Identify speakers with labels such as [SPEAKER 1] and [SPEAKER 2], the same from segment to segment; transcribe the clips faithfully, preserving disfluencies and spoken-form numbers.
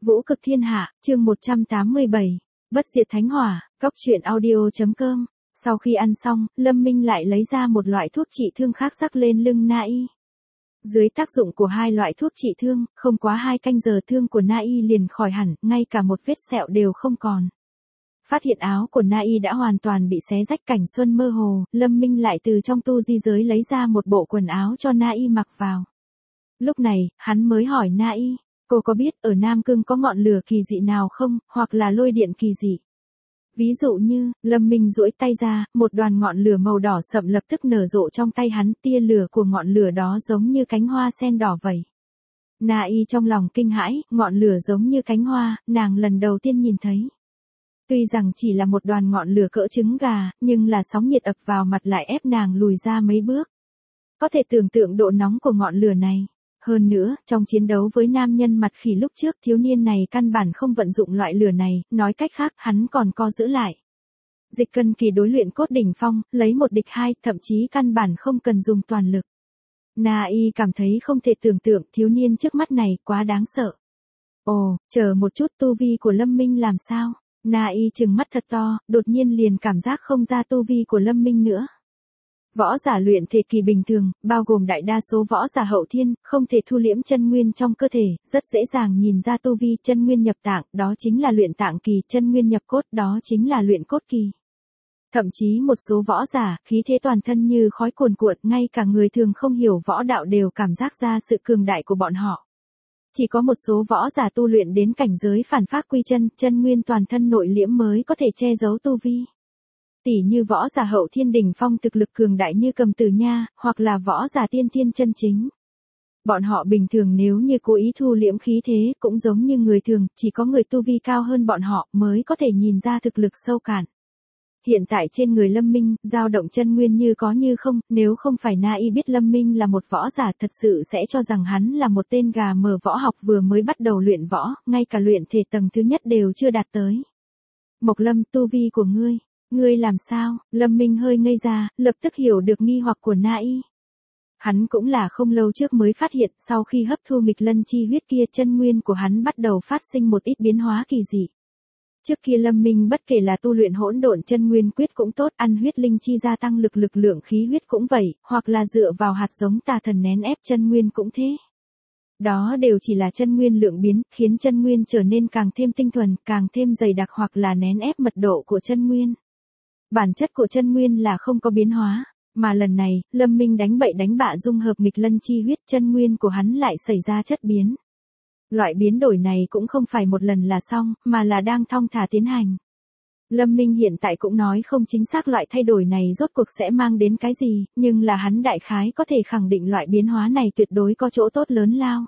[SPEAKER 1] Vũ cực thiên hạ, chương một trăm tám mươi bảy. Bất diệt thánh hỏa, cóc truyện audio.com. Sau khi ăn xong, Lâm Minh lại lấy ra một loại thuốc trị thương khác rắc lên lưng Na Y. Dưới tác dụng của hai loại thuốc trị thương, không quá hai canh giờ thương của Na Y liền khỏi hẳn, ngay cả một vết sẹo đều không còn. Phát hiện áo của Na Y đã hoàn toàn bị xé rách cảnh xuân mơ hồ, Lâm Minh lại từ trong tu di giới lấy ra một bộ quần áo cho Na Y mặc vào. Lúc này, hắn mới hỏi Na Y, cô có biết ở Nam Cương có ngọn lửa kỳ dị nào không, hoặc là lôi điện kỳ dị? Ví dụ như, Lâm Minh duỗi tay ra, một đoàn ngọn lửa màu đỏ sậm lập tức nở rộ trong tay hắn, tia lửa của ngọn lửa đó giống như cánh hoa sen đỏ vậy. Na Y trong lòng kinh hãi, ngọn lửa giống như cánh hoa, nàng lần đầu tiên nhìn thấy. Tuy rằng chỉ là một đoàn ngọn lửa cỡ trứng gà, nhưng là sóng nhiệt ập vào mặt lại ép nàng lùi ra mấy bước. Có thể tưởng tượng độ nóng của ngọn lửa này. Hơn nữa, trong chiến đấu với nam nhân mặt khỉ lúc trước, thiếu niên này căn bản không vận dụng loại lửa này, nói cách khác, hắn còn co giữ lại. Dịch cân kỳ đối luyện cốt đỉnh phong, lấy một địch hai, thậm chí căn bản không cần dùng toàn lực. Na Y cảm thấy không thể tưởng tượng, thiếu niên trước mắt này quá đáng sợ. Ồ, chờ một chút, tu vi của Lâm Minh làm sao? Na Y trừng mắt thật to, đột nhiên liền cảm giác không ra tu vi của Lâm Minh nữa. Võ giả luyện thể kỳ bình thường, bao gồm đại đa số võ giả hậu thiên, không thể thu liễm chân nguyên trong cơ thể, rất dễ dàng nhìn ra tu vi chân nguyên nhập tạng, đó chính là luyện tạng kỳ, chân nguyên nhập cốt, đó chính là luyện cốt kỳ. Thậm chí một số võ giả, khí thế toàn thân như khói cuồn cuộn, ngay cả người thường không hiểu võ đạo đều cảm giác ra sự cường đại của bọn họ. Chỉ có một số võ giả tu luyện đến cảnh giới phản pháp quy chân, chân nguyên toàn thân nội liễm mới có thể che giấu tu vi. Tỷ như võ giả hậu thiên đỉnh phong thực lực cường đại như Cầm Tử Nha, hoặc là võ giả tiên thiên chân chính. Bọn họ bình thường nếu như cố ý thu liễm khí thế, cũng giống như người thường, chỉ có người tu vi cao hơn bọn họ mới có thể nhìn ra thực lực sâu cạn. Hiện tại trên người Lâm Minh, dao động chân nguyên như có như không, nếu không phải Na Y biết Lâm Minh là một võ giả thật sự sẽ cho rằng hắn là một tên gà mờ võ học vừa mới bắt đầu luyện võ, ngay cả luyện thể tầng thứ nhất đều chưa đạt tới. Mộc Lâm, tu vi của ngươi. Ngươi làm sao? Lâm Minh hơi ngây ra, lập tức hiểu được nghi hoặc của Na Y. Hắn cũng là không lâu trước mới phát hiện, sau khi hấp thu nghịch lân chi huyết kia, chân nguyên của hắn bắt đầu phát sinh một ít biến hóa kỳ dị. Trước kia Lâm Minh bất kể là tu luyện hỗn độn chân nguyên quyết cũng tốt, ăn huyết linh chi gia tăng lực lực lượng khí huyết cũng vậy, hoặc là dựa vào hạt giống tà thần nén ép chân nguyên cũng thế. Đó đều chỉ là chân nguyên lượng biến, khiến chân nguyên trở nên càng thêm tinh thuần, càng thêm dày đặc, hoặc là nén ép mật độ của chân nguyên. Bản chất của chân nguyên là không có biến hóa, mà lần này, Lâm Minh đánh bậy đánh bạ dung hợp nghịch lân chi huyết, chân nguyên của hắn lại xảy ra chất biến. Loại biến đổi này cũng không phải một lần là xong, mà là đang thong thả tiến hành. Lâm Minh hiện tại cũng nói không chính xác loại thay đổi này rốt cuộc sẽ mang đến cái gì, nhưng là hắn đại khái có thể khẳng định loại biến hóa này tuyệt đối có chỗ tốt lớn lao.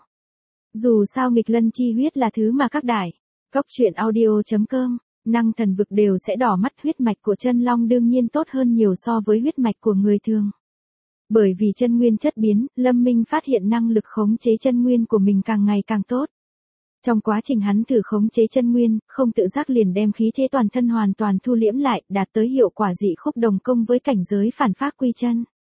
[SPEAKER 1] Dù sao nghịch lân chi huyết là thứ mà các đại, cóc truyện audio.com, năng thần vực đều sẽ đỏ mắt, huyết mạch của chân long đương nhiên tốt hơn nhiều so với huyết mạch của người thường. Bởi vì chân nguyên chất biến, Lâm Minh phát hiện năng lực khống chế chân nguyên của mình càng ngày càng tốt. Trong quá trình hắn thử khống chế chân nguyên, không tự giác liền đem khí thế toàn thân hoàn toàn thu liễm lại, đạt tới hiệu quả dị khúc đồng công với cảnh giới phản pháp quy chân.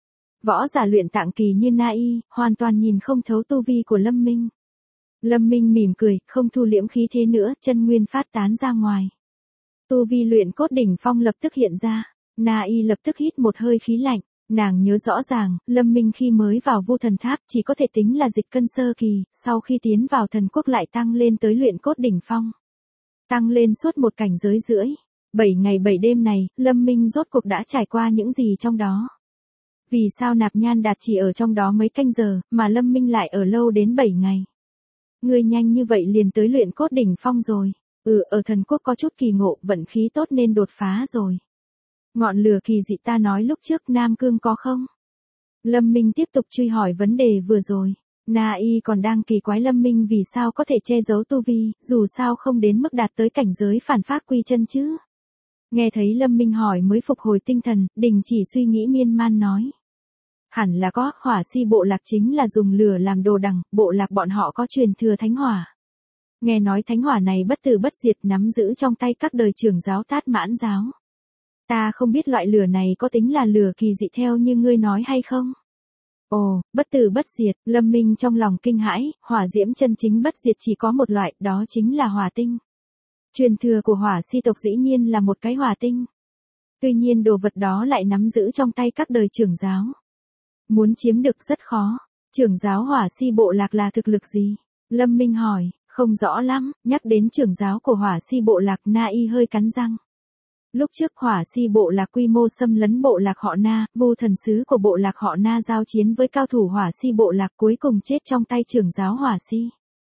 [SPEAKER 1] Võ giả luyện tạng kỳ như Na Y, hoàn toàn nhìn không thấu tu vi của Lâm Minh. Lâm Minh mỉm cười, không thu liễm khí thế nữa, chân nguyên phát tán ra ngoài. Tu vi luyện cốt đỉnh phong lập tức hiện ra, Na Y lập tức hít một hơi khí lạnh, nàng nhớ rõ ràng, Lâm Minh khi mới vào Vu Thần Tháp chỉ có thể tính là dịch cân sơ kỳ, sau khi tiến vào thần quốc lại tăng lên tới luyện cốt đỉnh phong. Tăng lên suốt một cảnh giới rưỡi, bảy ngày bảy đêm này, Lâm Minh rốt cuộc đã trải qua những gì trong đó. Vì sao Nạp Nhan Đạt chỉ ở trong đó mấy canh giờ, mà Lâm Minh lại ở lâu đến bảy ngày? Ngươi nhanh như vậy liền tới luyện cốt đỉnh phong rồi. Ừ, ở thần quốc có chút kỳ ngộ, vận khí tốt nên đột phá rồi. Ngọn lửa kỳ dị ta nói lúc trước Nam Cương có không? Lâm Minh tiếp tục truy hỏi vấn đề vừa rồi. Na Y còn đang kỳ quái Lâm Minh vì sao có thể che giấu tu vi, dù sao không đến mức đạt tới cảnh giới phản pháp quy chân chứ. Nghe thấy Lâm Minh hỏi mới phục hồi tinh thần, đình chỉ suy nghĩ miên man nói. Hẳn là có, hỏa si bộ lạc chính là dùng lửa làm đồ đằng, bộ lạc bọn họ có truyền thừa thánh hỏa. Nghe nói thánh hỏa này bất tử bất diệt, nắm giữ trong tay các đời trưởng giáo Tát Mãn giáo. Ta không biết loại lửa này có tính là lửa kỳ dị theo như ngươi nói hay không? Ồ, bất tử bất diệt, Lâm Minh trong lòng kinh hãi, hỏa diễm chân chính bất diệt chỉ có một loại, đó chính là hỏa tinh. Truyền thừa của hỏa si tộc dĩ nhiên là một cái hỏa tinh. Tuy nhiên đồ vật đó lại nắm giữ trong tay các đời trưởng giáo. Muốn chiếm được rất khó. Trưởng giáo hỏa si bộ lạc là thực lực gì? Lâm Minh hỏi, không rõ lắm, nhắc đến trưởng giáo của hỏa si bộ lạc Na Y hơi cắn răng. Lúc trước hỏa si bộ lạc quy mô xâm lấn bộ lạc họ Na, Vu thần sứ của bộ lạc họ Na giao chiến với cao thủ hỏa si bộ lạc cuối cùng chết trong tay trưởng giáo hỏa si.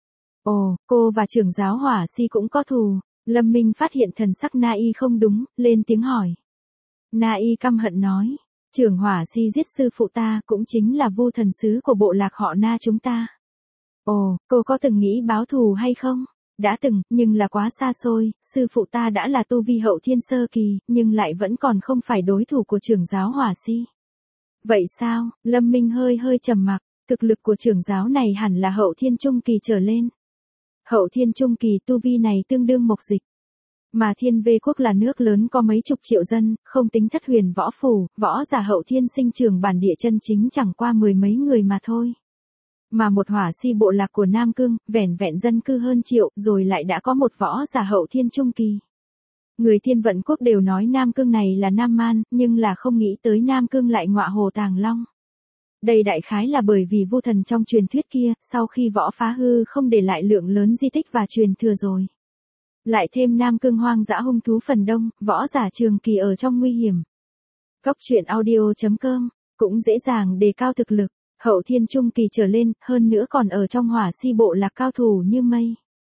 [SPEAKER 1] Ồ, cô và trưởng giáo hỏa si cũng có thù. Lâm Minh phát hiện thần sắc Na Y không đúng, lên tiếng hỏi. Na Y căm hận nói, trưởng hỏa si giết sư phụ ta cũng chính là Vu thần sứ của bộ lạc họ Na chúng ta. Ồ, cô có từng nghĩ báo thù hay không? Đã từng, nhưng là quá xa xôi, sư phụ ta đã là tu vi hậu thiên sơ kỳ, nhưng lại vẫn còn không phải đối thủ của trưởng giáo hỏa si. Vậy sao? Lâm Minh hơi hơi trầm mặc, thực lực của trưởng giáo này hẳn là hậu thiên trung kỳ trở lên. Hậu thiên trung kỳ tu vi này tương đương mộc dịch. Mà Thiên Vê quốc là nước lớn có mấy chục triệu dân, không tính thất huyền võ phủ, võ giả hậu thiên sinh trường bản địa chân chính chẳng qua mười mấy người mà thôi. Mà một hỏa si bộ lạc của Nam Cương, vẻn vẹn dân cư hơn triệu, rồi lại đã có một võ giả hậu thiên trung kỳ. Người Thiên Vận quốc đều nói Nam Cương này là Nam Man, nhưng là không nghĩ tới Nam Cương lại ngọa hồ Tàng Long. Đây đại khái là bởi vì Vu thần trong truyền thuyết kia, sau khi võ phá hư không để lại lượng lớn di tích và truyền thừa rồi. Lại thêm Nam Cương hoang dã hung thú phần đông, võ giả trường kỳ ở trong nguy hiểm. Cốc truyện audio chấm com cũng dễ dàng đề cao thực lực, hậu thiên trung kỳ trở lên, hơn nữa còn ở trong hỏa si bộ lạc cao thủ như mây.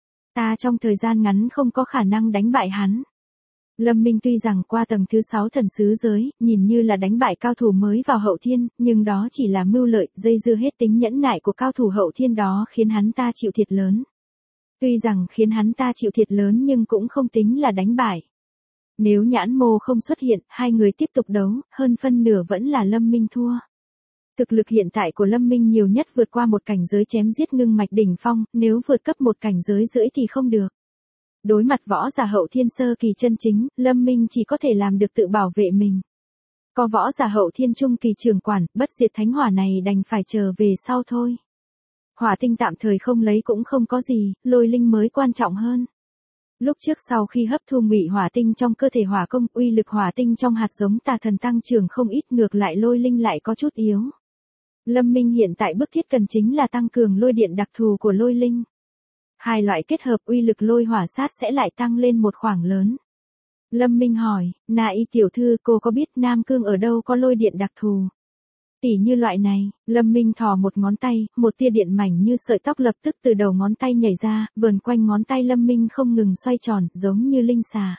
[SPEAKER 1] Ta trong thời gian ngắn không có khả năng đánh bại hắn. Lâm Minh tuy rằng qua tầng thứ sáu thần sứ giới, nhìn như là đánh bại cao thủ mới vào hậu thiên, nhưng đó chỉ là mưu lợi, dây dưa hết tính nhẫn nại của cao thủ hậu thiên đó khiến hắn ta chịu thiệt lớn. Tuy rằng khiến hắn ta chịu thiệt lớn nhưng cũng không tính là đánh bại. Nếu nhãn mô không xuất hiện, hai người tiếp tục đấu, hơn phân nửa vẫn là Lâm Minh thua. Thực lực hiện tại của Lâm Minh nhiều nhất vượt qua một cảnh giới chém giết ngưng mạch đỉnh phong, nếu vượt cấp một cảnh giới rưỡi thì không được. Đối mặt võ giả hậu thiên sơ kỳ chân chính, Lâm Minh chỉ có thể làm được tự bảo vệ mình. Có võ giả hậu thiên trung kỳ trường quản, bất diệt thánh hỏa này đành phải chờ về sau thôi. Hỏa tinh tạm thời không lấy cũng không có gì, lôi linh mới quan trọng hơn. Lúc trước sau khi hấp thu ngụy hỏa tinh trong cơ thể hỏa công, uy lực hỏa tinh trong hạt giống tà thần tăng trưởng không ít, ngược lại lôi linh lại có chút yếu. Lâm Minh hiện tại bức thiết cần chính là tăng cường lôi điện đặc thù của lôi linh. Hai loại kết hợp uy lực lôi hỏa sát sẽ lại tăng lên một khoảng lớn. Lâm Minh hỏi, Na Y tiểu thư, cô có biết Nam Cương ở đâu có lôi điện đặc thù? Tỉ như loại này, Lâm Minh thò một ngón tay, một tia điện mảnh như sợi tóc lập tức từ đầu ngón tay nhảy ra, vờn quanh ngón tay Lâm Minh không ngừng xoay tròn, giống như linh xà.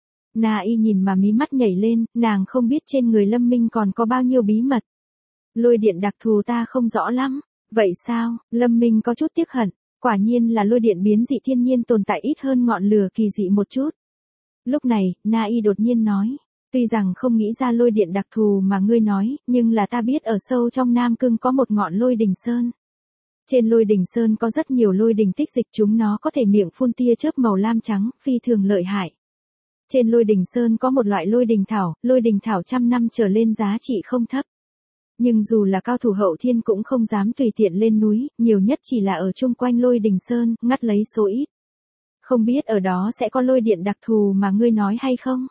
[SPEAKER 1] Na Y nhìn mà mí mắt nhảy lên, nàng không biết trên người Lâm Minh còn có bao nhiêu bí mật. Lôi điện đặc thù ta không rõ lắm. Vậy sao? Lâm Minh có chút tiếc hận. Quả nhiên là lôi điện biến dị thiên nhiên tồn tại ít hơn ngọn lửa kỳ dị một chút. Lúc này, Na Y đột nhiên nói. Tuy rằng không nghĩ ra lôi điện đặc thù mà ngươi nói, nhưng là ta biết ở sâu trong Nam Cương có một ngọn lôi đỉnh sơn. Trên lôi đỉnh sơn có rất nhiều lôi đỉnh tích dịch, chúng nó có thể miệng phun tia chớp màu lam trắng, phi thường lợi hại. Trên lôi đỉnh sơn có một loại lôi đỉnh thảo, lôi đỉnh thảo trăm năm trở lên giá trị không thấp. Nhưng dù là cao thủ hậu thiên cũng không dám tùy tiện lên núi, nhiều nhất chỉ là ở chung quanh lôi đỉnh sơn, ngắt lấy số ít. Không biết ở đó sẽ có lôi điện đặc thù mà ngươi nói hay không?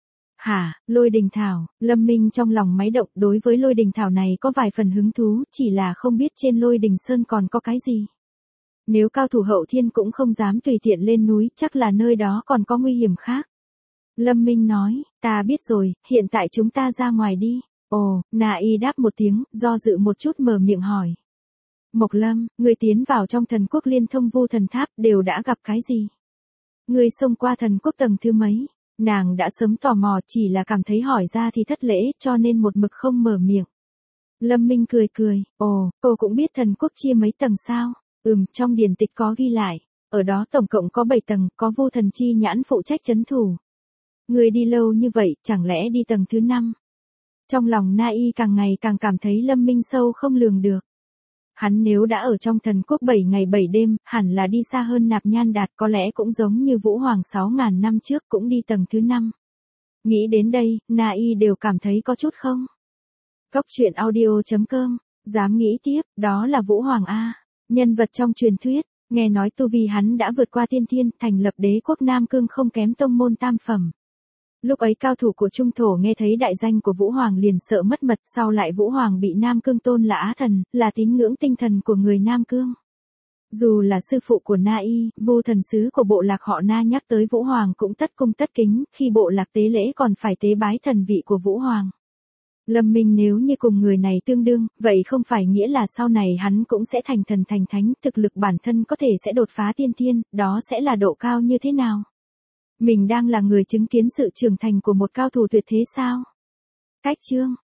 [SPEAKER 1] Hả, lôi đình thảo, Lâm Minh trong lòng máy động, đối với lôi đình thảo này có vài phần hứng thú, chỉ là không biết trên lôi đình sơn còn có cái gì. Nếu cao thủ hậu thiên cũng không dám tùy tiện lên núi, chắc là nơi đó còn có nguy hiểm khác. Lâm Minh nói, ta biết rồi, hiện tại chúng ta ra ngoài đi. Ồ, Na Y đáp một tiếng, do dự một chút mở miệng hỏi. Mộc Lâm, người tiến vào trong thần quốc liên thông Vu thần tháp đều đã gặp cái gì? Người xông qua thần quốc tầng thứ mấy? Nàng đã sớm tò mò, chỉ là cảm thấy hỏi ra thì thất lễ, cho nên một mực không mở miệng. Lâm Minh cười cười, ồ, cô cũng biết thần quốc chia mấy tầng sao? Ừm, trong điển tịch có ghi lại, ở đó tổng cộng có bảy tầng, có Vu thần chi nhãn phụ trách trấn thủ. Người đi lâu như vậy, chẳng lẽ đi tầng thứ năm? Trong lòng Na Y càng ngày càng cảm thấy Lâm Minh sâu không lường được. Hắn nếu đã ở trong thần quốc bảy ngày bảy đêm, hẳn là đi xa hơn Nạp Nhan Đạt, có lẽ cũng giống như Vũ Hoàng sáu ngàn năm trước cũng đi tầng thứ năm. Nghĩ đến đây, Na Y đều cảm thấy có chút không. Cốc truyện audio chấm com Dám nghĩ tiếp, đó là Vũ Hoàng A, nhân vật trong truyền thuyết, nghe nói tu vi hắn đã vượt qua tiên thiên, thành lập đế quốc Nam Cương không kém tông môn tam phẩm. Lúc ấy cao thủ của Trung Thổ nghe thấy đại danh của Vũ Hoàng liền sợ mất mật, sau lại Vũ Hoàng bị Nam Cương tôn là Á Thần, là tín ngưỡng tinh thần của người Nam Cương. Dù là sư phụ của Na Y, vô thần sứ của bộ lạc họ Na nhắc tới Vũ Hoàng cũng tất cung tất kính, khi bộ lạc tế lễ còn phải tế bái thần vị của Vũ Hoàng. Lâm Minh nếu như cùng người này tương đương, vậy không phải nghĩa là sau này hắn cũng sẽ thành thần thành thánh, thực lực bản thân có thể sẽ đột phá tiên thiên, đó sẽ là độ cao như thế nào? Mình đang là người chứng kiến sự trưởng thành của một cao thủ tuyệt thế sao? Cách chương